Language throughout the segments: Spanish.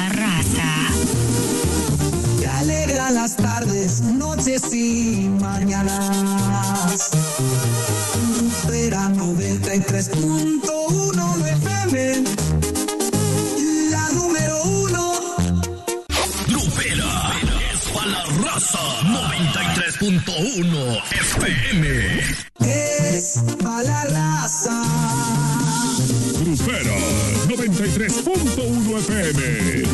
la raza. Te alegra las tardes, noches y mañanas. Era 93.1 FM. La número 1. Grupera es para la raza. 93.1 FM. Es para la raza. Grupera 93.1 FM.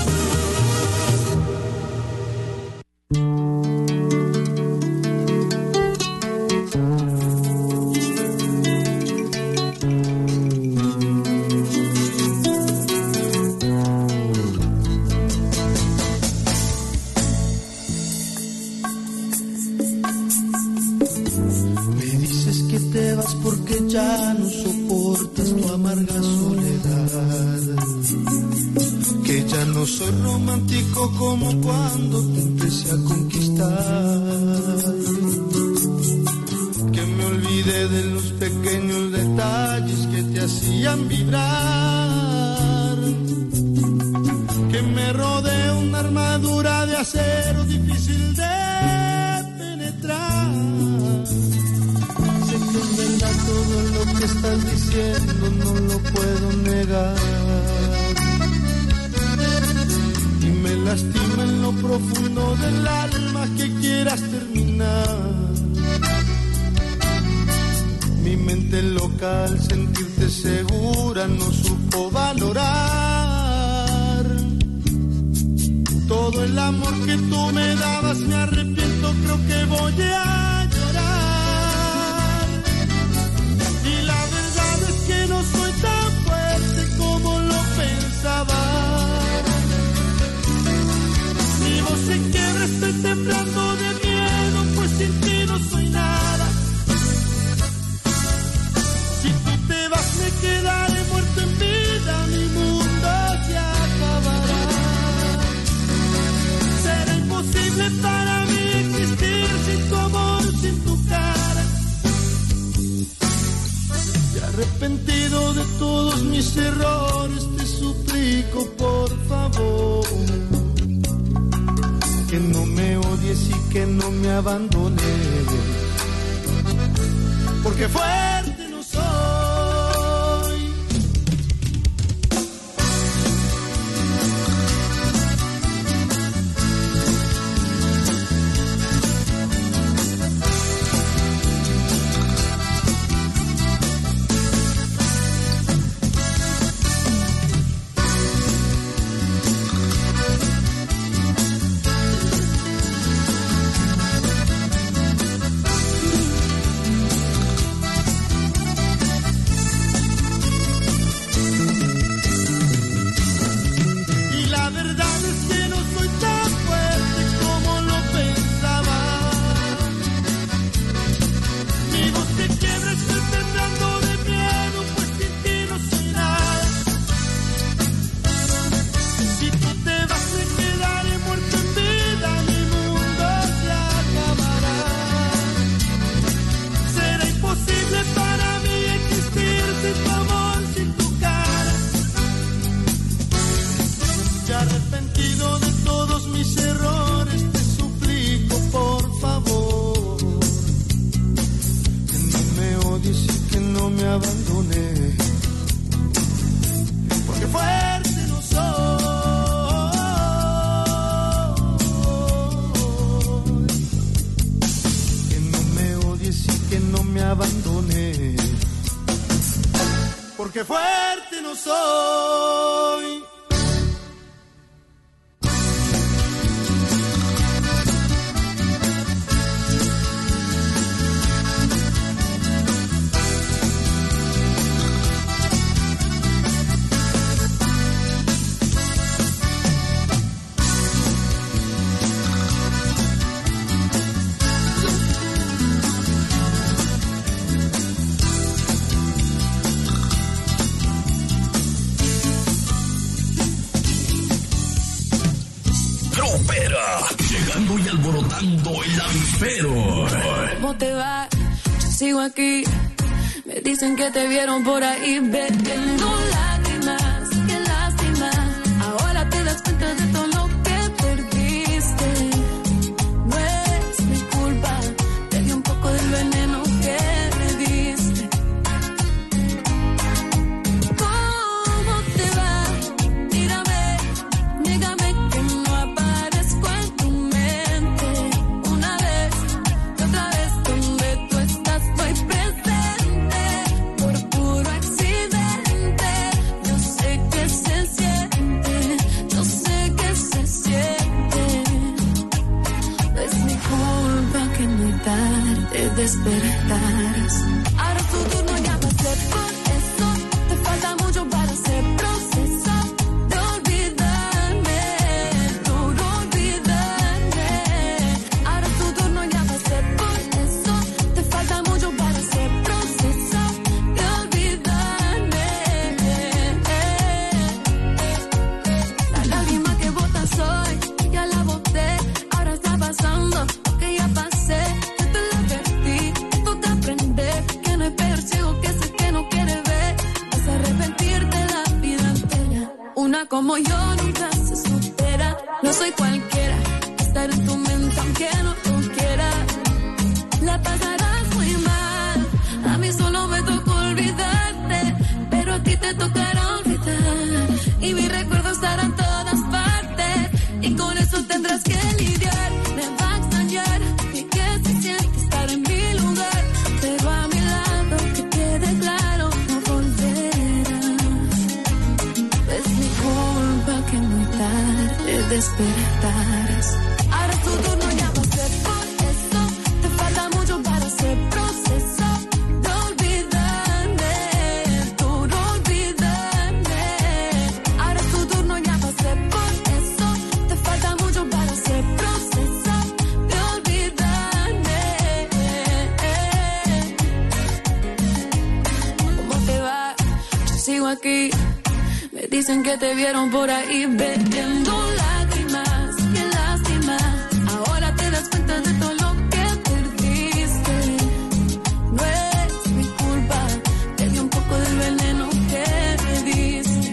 Porque ya no soportas tu amarga soledad, que ya no soy romántico como cuando te empecé a conquistar, que me olvidé de los pequeños detalles que te hacían vibrar, que me rodea una armadura de acero difícil de penetrar. Es verdad todo lo que estás diciendo, no lo puedo negar. Y me lastima en lo profundo del alma que quieras terminar. Mi mente loca al sentirte segura no supo valorar todo el amor que tú me dabas. Me arrepiento, creo que voy a no soy tan fuerte como lo pensaba. Mi voz se quiebra, estoy temblando de miedo, pues sin ti no soy nada. Si tú te vas me quedaré muerto en vida, mi mundo se acabará. Será imposible para mí existir sin tu amor, sin tu cara. Arrepentido de todos mis errores, te suplico por favor que no me odies y que no me abandones, porque fuerte no soy. Porque fuerte no soy. Llegando y alborotando el avispero. ¿Cómo te va? Yo sigo aquí. Me dicen que te vieron por ahí bebiendo lágrimas. Qué lástima. Ahora te das cuenta despertaras. Ahora es tu turno, ya pasé por eso. Te falta mucho para hacer proceso de olvidarme, tú no olvidarme. Ahora es tu turno, ya pasé por eso. Te falta mucho para hacer proceso de olvidarme. La lágrima que botas hoy, ya la boté. Ahora está pasando lo que ya pasé. Yo te lo advertí, toca aprender que no es peor ciego que ese que no quiere ver. Vas a arrepentirte la vida entera. Una como yo nunca se supera. No soy cualquiera, estar en tu mente aunque no lo quiera. La pasarás muy mal. A mí solo me tocó olvidarte, pero a ti te tocará olvidar. Y mi recuerdo estará en todas partes, y con eso tendrás que lidiar. Me va a extrañar y que se siente estar en mi lugar, pero a mi lado que quede claro, no volverás. Es mi culpa que muy tarde despertaras. Ahora es tu turno, ya pasé por eso. Te falta mucho para hacer proceso de olvidarme, tú no olvidarme. Ahora es tu turno, ya pasé por eso. Te falta mucho para hacer proceso de olvidarme. ¿Cómo te va? Yo sigo aquí. Me dicen que te vieron por ahí bebiendo lágrimas. Qué lástima. Ahora te das cuenta de todo lo que perdiste. No es mi culpa. Te di un poco del veneno que me diste.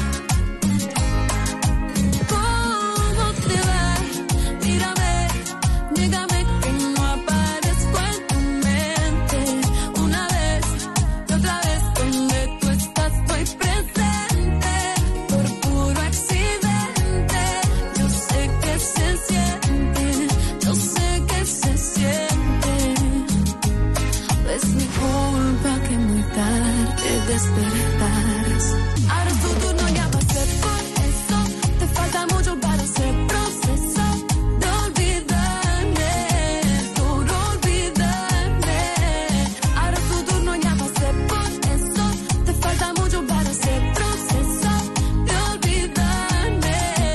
¿Cómo te va? Mírame, dígame que no aparezco en tu mente. Una vez y otra vez, donde tú estás estoy presente. Por puro accidente, yo sé que se siente, yo sé que se siente. Es mi culpa que muy tarde despertaras. Ahora es tu turno, ya pasé por eso. Te falta mucho para hacer proceso de olvidarme, tú no olvidarme. Ahora es tu turno, ya pasé por eso. Te falta mucho para hacer proceso de olvidarme.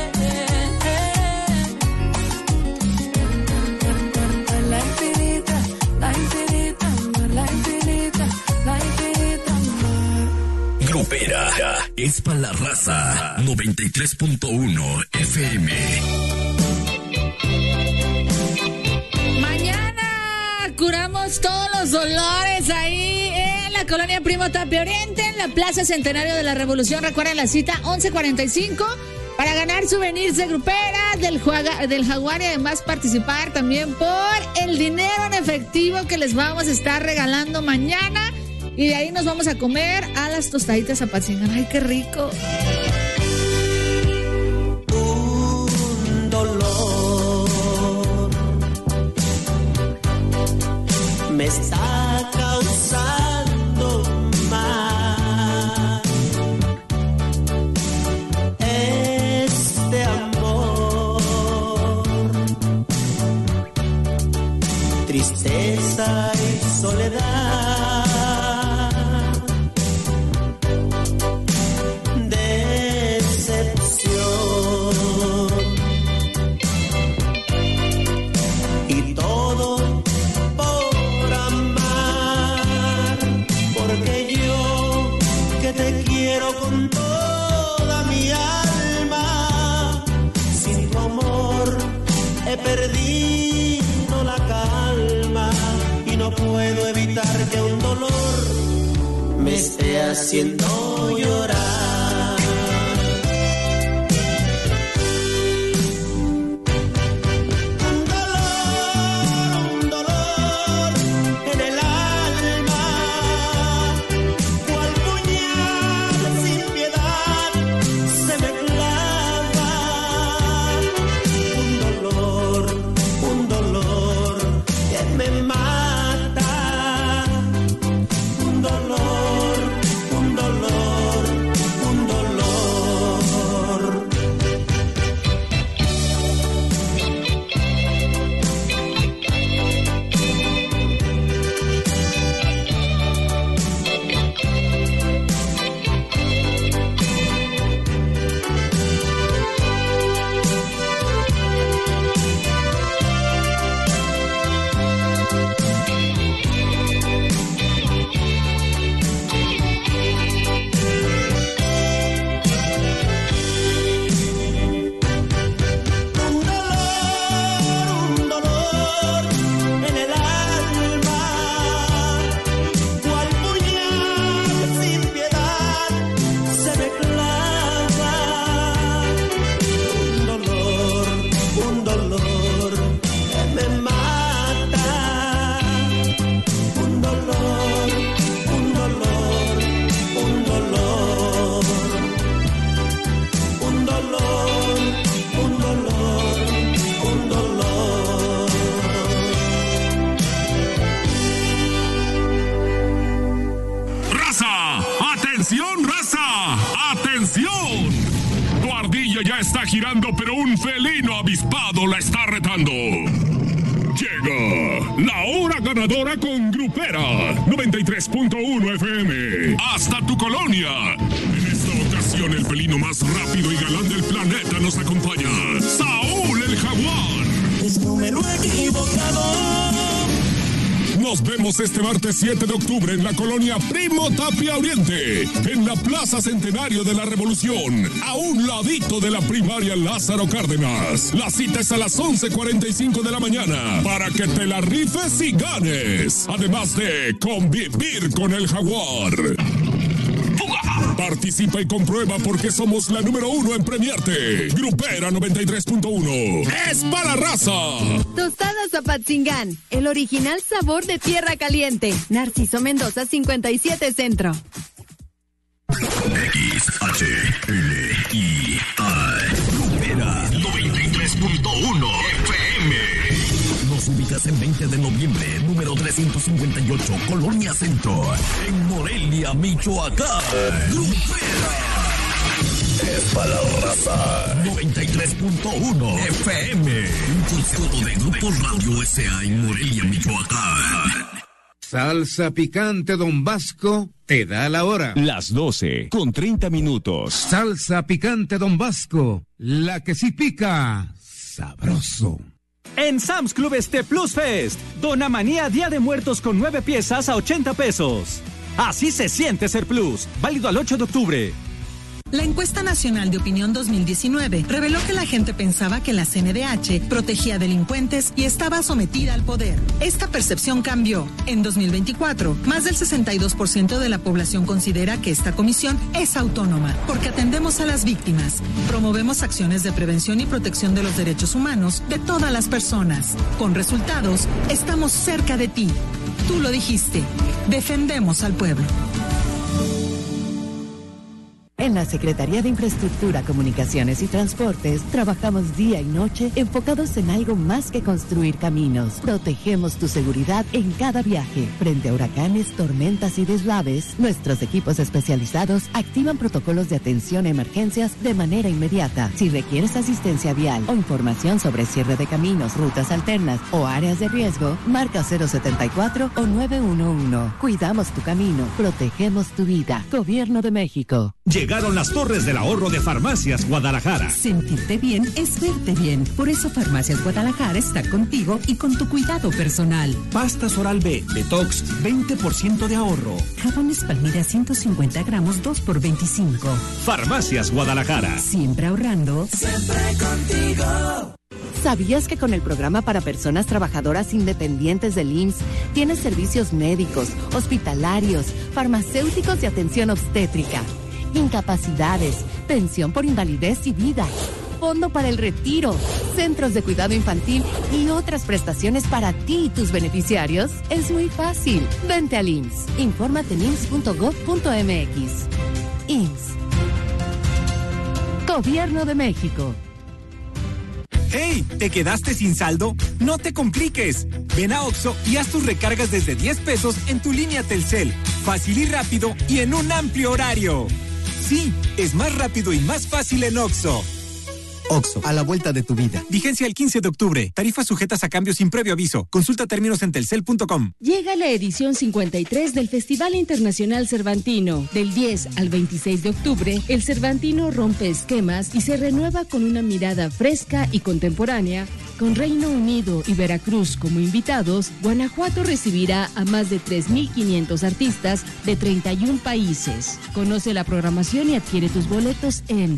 La infinita, la infinita, la infinita, la infinita. Grupera es para la raza. 93.1 FM. Mañana curamos todos los dolores ahí en la colonia Primo Tapia Oriente, en la Plaza Centenario de la Revolución. Recuerden la cita 11:45 para ganar souvenirs de Grupera, del Jaguar, y además participar también por el dinero en efectivo que les vamos a estar regalando mañana. Y de ahí nos vamos a comer a las tostaditas Apatzingán. ¡Ay, qué rico! Un dolor me está causando mal. Este amor, tristeza y soledad. Con toda mi alma, sin tu amor he perdido la calma y no puedo evitar que un dolor me esté haciendo llorar. Un dolor en el alma, cual puñal sin piedad se me clava. Un dolor que me mata. Un dolor ¡Atención! Tu ardilla ya está girando, pero un felino avispado la está retando. Llega la hora ganadora con Grupera 93.1 FM. Hasta tu colonia. En esta ocasión el felino más rápido y galán del planeta nos acompaña. Saúl el Jaguar. Es número equivocado. Nos vemos este martes 7 de octubre en la colonia Primo Tapia Oriente, en la Plaza Centenario de la Revolución, a un ladito de la primaria Lázaro Cárdenas. La cita es a las 11:45 de la mañana para que te la rifes y ganes, además de convivir con el Jaguar. Participa y comprueba porque somos la número 1 en premiarte. Grupera 93.1. ¡Es para la raza! Tostadas Apatzingán, el original sabor de tierra caliente. Narciso Mendoza 57 Centro. XHLI Grupera 93.1 FM. Nos ubicas en 20 de noviembre, número 358, Colonia Centro, en Morelia, Michoacán. Grupera es para la raza. 93.1 FM. Un concepto de Grupo Radio S.A. en Morelia, Michoacán. Salsa picante Don Vasco te da la hora. Las 12:30. Salsa picante Don Vasco, la que sí pica sabroso. En Sam's Club Plus Fest, Dona Manía Día de Muertos con 9 piezas a 80 pesos. Así se siente ser Plus, válido al 8 de octubre. La encuesta nacional de opinión 2019 reveló que la gente pensaba que la CNDH protegía delincuentes y estaba sometida al poder. Esta percepción cambió. En 2024, más del 62% de la población considera que esta comisión es autónoma, porque atendemos a las víctimas, promovemos acciones de prevención y protección de los derechos humanos de todas las personas. Con resultados, estamos cerca de ti. Tú lo dijiste. Defendemos al pueblo. En la Secretaría de Infraestructura, Comunicaciones y Transportes trabajamos día y noche enfocados en algo más que construir caminos. Protegemos tu seguridad en cada viaje. Frente a huracanes, tormentas y deslaves, nuestros equipos especializados activan protocolos de atención a emergencias de manera inmediata. Si requieres asistencia vial o información sobre cierre de caminos, rutas alternas o áreas de riesgo, marca 074 o 911. Cuidamos tu camino, protegemos tu vida. Gobierno de México. Llegaron las torres del ahorro de Farmacias Guadalajara. Sentirte bien es verte bien. Por eso Farmacias Guadalajara está contigo y con tu cuidado personal. Pastas Oral B, Detox, 20% de ahorro. Jabones Palmira 150 gramos, 2 por 25. Farmacias Guadalajara. Siempre ahorrando. Siempre contigo. ¿Sabías que con el programa para personas trabajadoras independientes del IMSS tienes servicios médicos, hospitalarios, farmacéuticos y atención obstétrica? Incapacidades, pensión por invalidez y vida, fondo para el retiro, centros de cuidado infantil y otras prestaciones para ti y tus beneficiarios? Es muy fácil. Vente al IMSS. Infórmate en IMSS.gov.mx. IMSS. Gobierno de México. ¡Hey! ¿Te quedaste sin saldo? ¡No te compliques! Ven a OXXO y haz tus recargas desde 10 pesos en tu línea Telcel. Fácil y rápido y en un amplio horario. Sí, es más rápido y más fácil en OXXO. OXXO, a la vuelta de tu vida. Vigencia el 15 de octubre. Tarifas sujetas a cambios sin previo aviso. Consulta términos en telcel.com. Llega la edición 53 del Festival Internacional Cervantino. Del 10 al 26 de octubre, el Cervantino rompe esquemas y se renueva con una mirada fresca y contemporánea. Con Reino Unido y Veracruz como invitados, Guanajuato recibirá a más de 3,500 artistas de 31 países. Conoce la programación y adquiere tus boletos en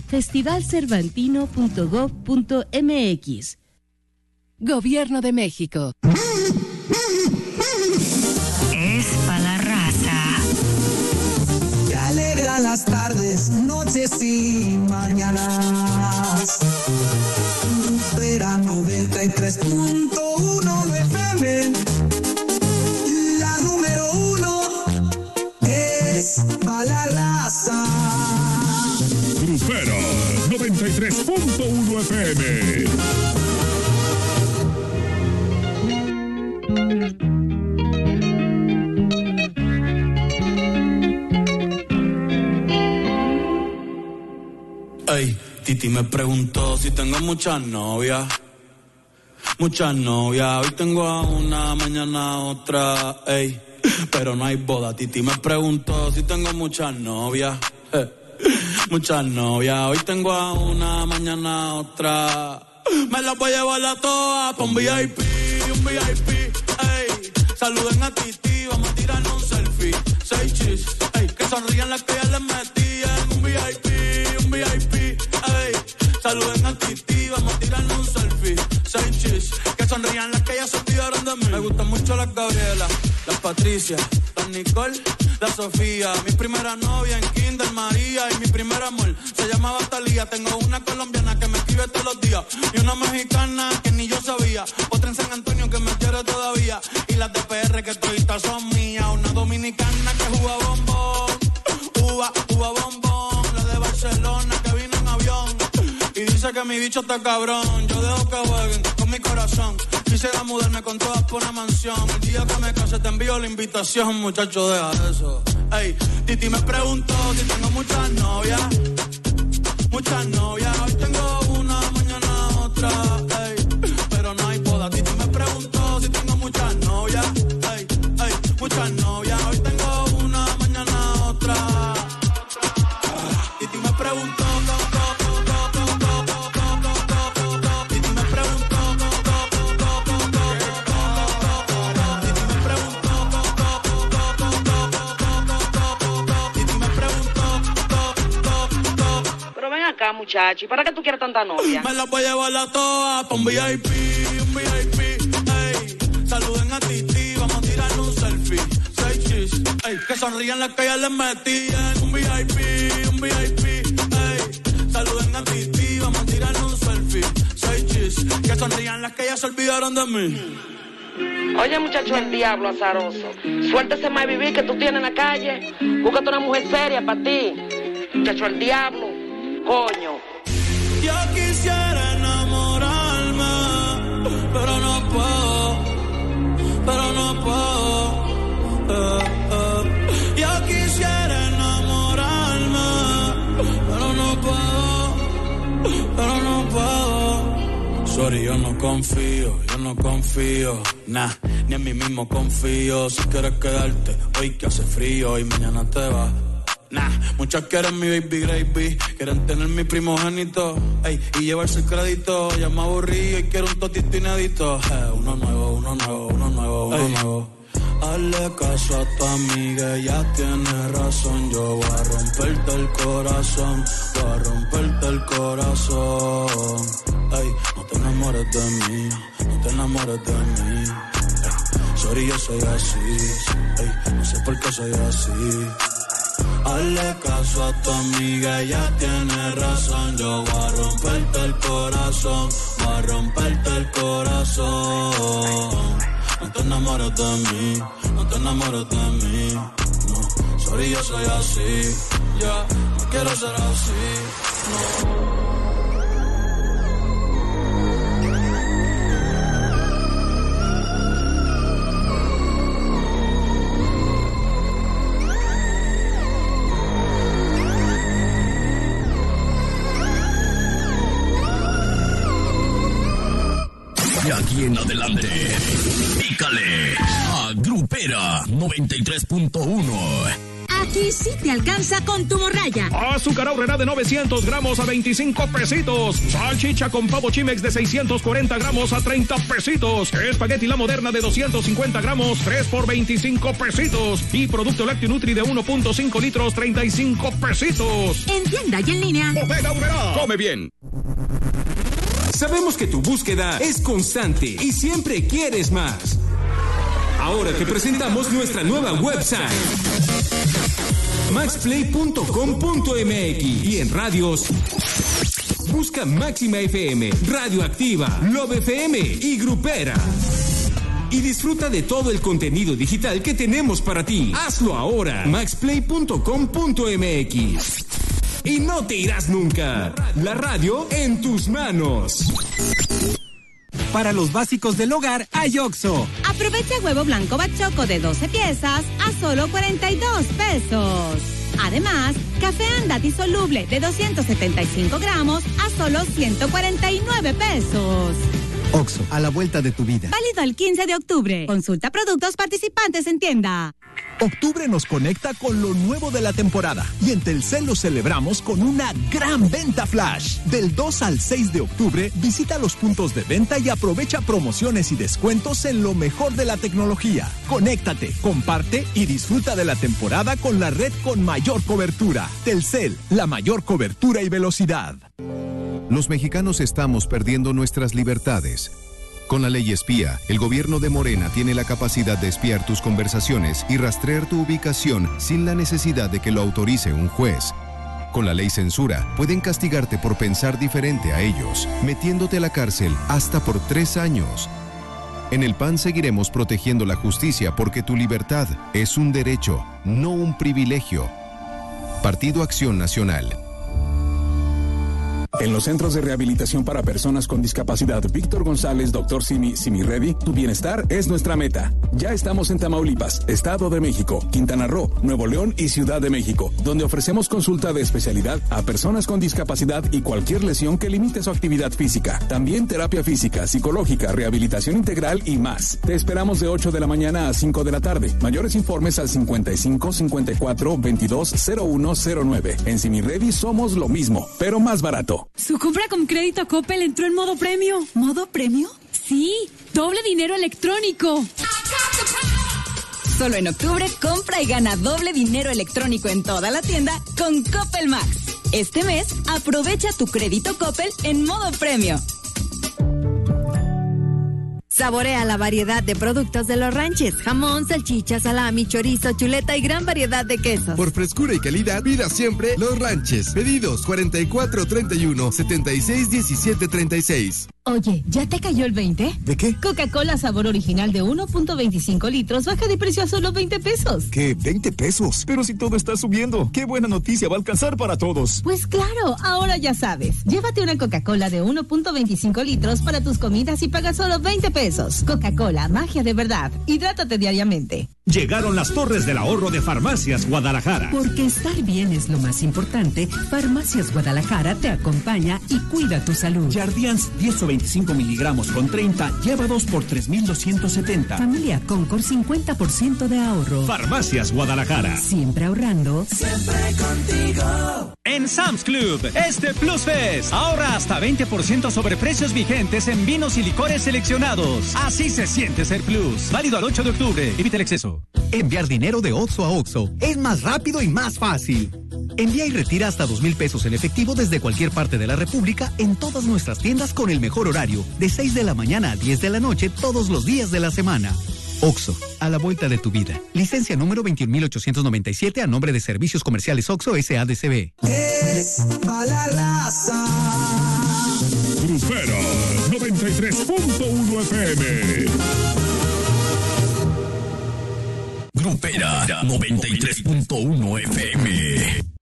festivalcervantino.gov.mx. Gobierno de México. Es para la raza. Te alegra las tardes, noches y mañanas. Era 93.1 de FM. La número 1 es para la raza. Grupera 93.1 FM. Ey, Titi me preguntó si tengo muchas novias. Muchas novias, hoy tengo a una, mañana a otra, ey. Pero no hay boda. Titi me preguntó si tengo muchas novias. Muchas novias, hoy tengo a una, mañana a otra. Me las voy a llevar a todas pa' un VIP, ey. Saluden a Titi, vamos a tirarnos un selfie. 6 chis, ey. Que sonrían las que ya les metí en un VIP, ey. Saluden a Titi, vamos a tirarnos un selfie. 6 chis, que sonrían las que ya se olvidaron de mí. Me gustan mucho las Gabriela, las Patricia, las Nicole, la Sofía. Mi primera novia en Kinder María y mi primer amor se llamaba Talía. Tengo una colombiana que me escribe todos los días y una mexicana que ni yo sabía. Otra en San Antonio que me quiere todavía y las de PR que toditas son mías. Una dominicana que juega bombón, uva bombón. La de Barcelona que vino en avión y dice que mi bicho está cabrón. Yo dejo que jueguen con mi corazón. Quisiera mudarme con todas por una mansión. El día que me case te envío la invitación, muchacho, deja eso. Ey, Titi me preguntó si tengo muchas novias. Muchas novias, hoy tengo una, mañana otra, ey. Pero no hay boda. Titi me preguntó si tengo muchas novias. Ey, muchas novias, hoy tengo una, mañana otra. Titi me preguntó. Acá, muchacho, ¿y para qué tú quieres tanta novia? Me la voy a llevar a todas pa' un VIP, ey. Saluden a Titi, vamos a tirar un selfie. 6 chis, ey. Que sonrían las que ya les metí en un VIP, ey. Saluden a Titi, vamos a tirar un selfie. 6 chis, que sonrían las que ya se olvidaron de mí. Oye, muchacho, el diablo azaroso. Suéltese más vivir que tú tienes en la calle. Búscate una mujer seria para ti. Muchacho, el diablo. Coño. Yo quisiera enamorarme, pero no puedo. Yo quisiera enamorarme, pero no puedo. Sorry, yo no confío, nah, ni en mí mismo confío. Si quieres quedarte, hoy que hace frío y mañana te vas. Nah, muchas quieren mi baby gravy, quieren tener mi primogénito, ey, y llevarse el crédito. Ya me aburrí y quiero un totito inédito. Uno nuevo. Hazle caso a tu amiga, ella tiene razón. Yo voy a romperte el corazón, ey, no te enamores de mí, ey, sorry, yo soy así, ey, no sé por qué soy así. Hazle caso a tu amiga, ella tiene razón. Yo voy a romperte el corazón, No te enamores de mí, no. Sorry, yo soy así, ya, no quiero ser así, no. De aquí en adelante, pícale a Grupera 93.1. Aquí sí te alcanza con tu morralla. Azúcar Aurrera de 900 gramos a 25 pesitos. Salchicha con pavo Chimex de 640 gramos a 30 pesitos. Espagueti La Moderna de 250 gramos, 3 por 25 pesitos. Y producto lácteo Nutri de 1.5 litros, 35 pesitos. En tienda y en línea. Bodega Aurrera. Come bien. Sabemos que tu búsqueda es constante y siempre quieres más. Ahora te presentamos nuestra nueva website, maxplay.com.mx, y en radios busca Máxima FM, Radioactiva, Love FM y Grupera. Y disfruta de todo el contenido digital que tenemos para ti. Hazlo ahora, maxplay.com.mx. Y no te irás nunca. La radio en tus manos. Para los básicos del hogar, hay OXXO. Aprovecha huevo blanco bachoco de 12 piezas a solo 42 pesos. Además, café Anda disoluble de 275 gramos a solo 149 pesos. Oxxo, a la vuelta de tu vida. Válido el 15 de octubre. Consulta productos participantes en tienda. Octubre nos conecta con lo nuevo de la temporada y en Telcel lo celebramos con una gran venta flash. Del 2 al 6 de octubre, visita los puntos de venta y aprovecha promociones y descuentos en lo mejor de la tecnología. Conéctate, comparte y disfruta de la temporada con la red con mayor cobertura. Telcel, la mayor cobertura y velocidad. Los mexicanos estamos perdiendo nuestras libertades. Con la ley espía, el gobierno de Morena tiene la capacidad de espiar tus conversaciones y rastrear tu ubicación sin la necesidad de que lo autorice un juez. Con la ley censura, pueden castigarte por pensar diferente a ellos, metiéndote a la cárcel hasta por 3 años. En el PAN seguiremos protegiendo la justicia porque tu libertad es un derecho, no un privilegio. Partido Acción Nacional. En los centros de rehabilitación para personas con discapacidad Víctor González, Dr. Simi Ready, tu bienestar es nuestra meta. Ya estamos en Tamaulipas, Estado de México, Quintana Roo, Nuevo León y Ciudad de México, donde ofrecemos consulta de especialidad a personas con discapacidad y cualquier lesión que limite su actividad física. También terapia física, psicológica, rehabilitación integral y más. Te esperamos de 8 de la mañana a 5 de la tarde. Mayores informes al 55 54 22 0109. En Simi Ready somos lo mismo, pero más barato. Su compra con crédito Coppel entró en modo premio. ¿Modo premio? Sí, doble dinero electrónico. Solo en octubre compra y gana doble dinero electrónico en toda la tienda con Coppel Max. Este mes aprovecha tu crédito Coppel en modo premio. Saborea la variedad de productos de Los Ranches: jamón, salchicha, salami, chorizo, chuleta y gran variedad de quesos. Por frescura y calidad, pida siempre Los Ranches. Pedidos 4431-761736. Oye, ¿ya te cayó el 20? ¿De qué? Coca-Cola sabor original de 1.25 litros baja de precio a solo 20 pesos. ¿Qué? ¿20 pesos? Pero si todo está subiendo, ¡qué buena noticia va a alcanzar para todos! Pues claro, ahora ya sabes. Llévate una Coca-Cola de 1.25 litros para tus comidas y paga solo 20 pesos. Coca-Cola, magia de verdad. Hidrátate diariamente. Llegaron las torres del ahorro de Farmacias Guadalajara. Porque estar bien es lo más importante, Farmacias Guadalajara te acompaña y cuida tu salud. Jardians 10 o 25 miligramos con 30, lleva 2 por 3,270. Familia Concord, 50% de ahorro. Farmacias Guadalajara. Siempre ahorrando. Siempre contigo. En Sam's Club, este Plus Fest, ahorra hasta 20% sobre precios vigentes en vinos y licores seleccionados. Así se siente ser Plus. Válido al 8 de octubre. Evita el exceso. Enviar dinero de Oxxo a Oxxo es más rápido y más fácil. Envía y retira hasta 2,000 pesos en efectivo desde cualquier parte de la República en todas nuestras tiendas con el mejor horario, de 6 de la mañana a 10 de la noche todos los días de la semana. Oxxo, a la vuelta de tu vida. Licencia número 21,897 a nombre de Servicios Comerciales Oxxo S.A.D.C.B. Es pa' la raza. Grupera 93.1 FM. Grupera 93.1 FM.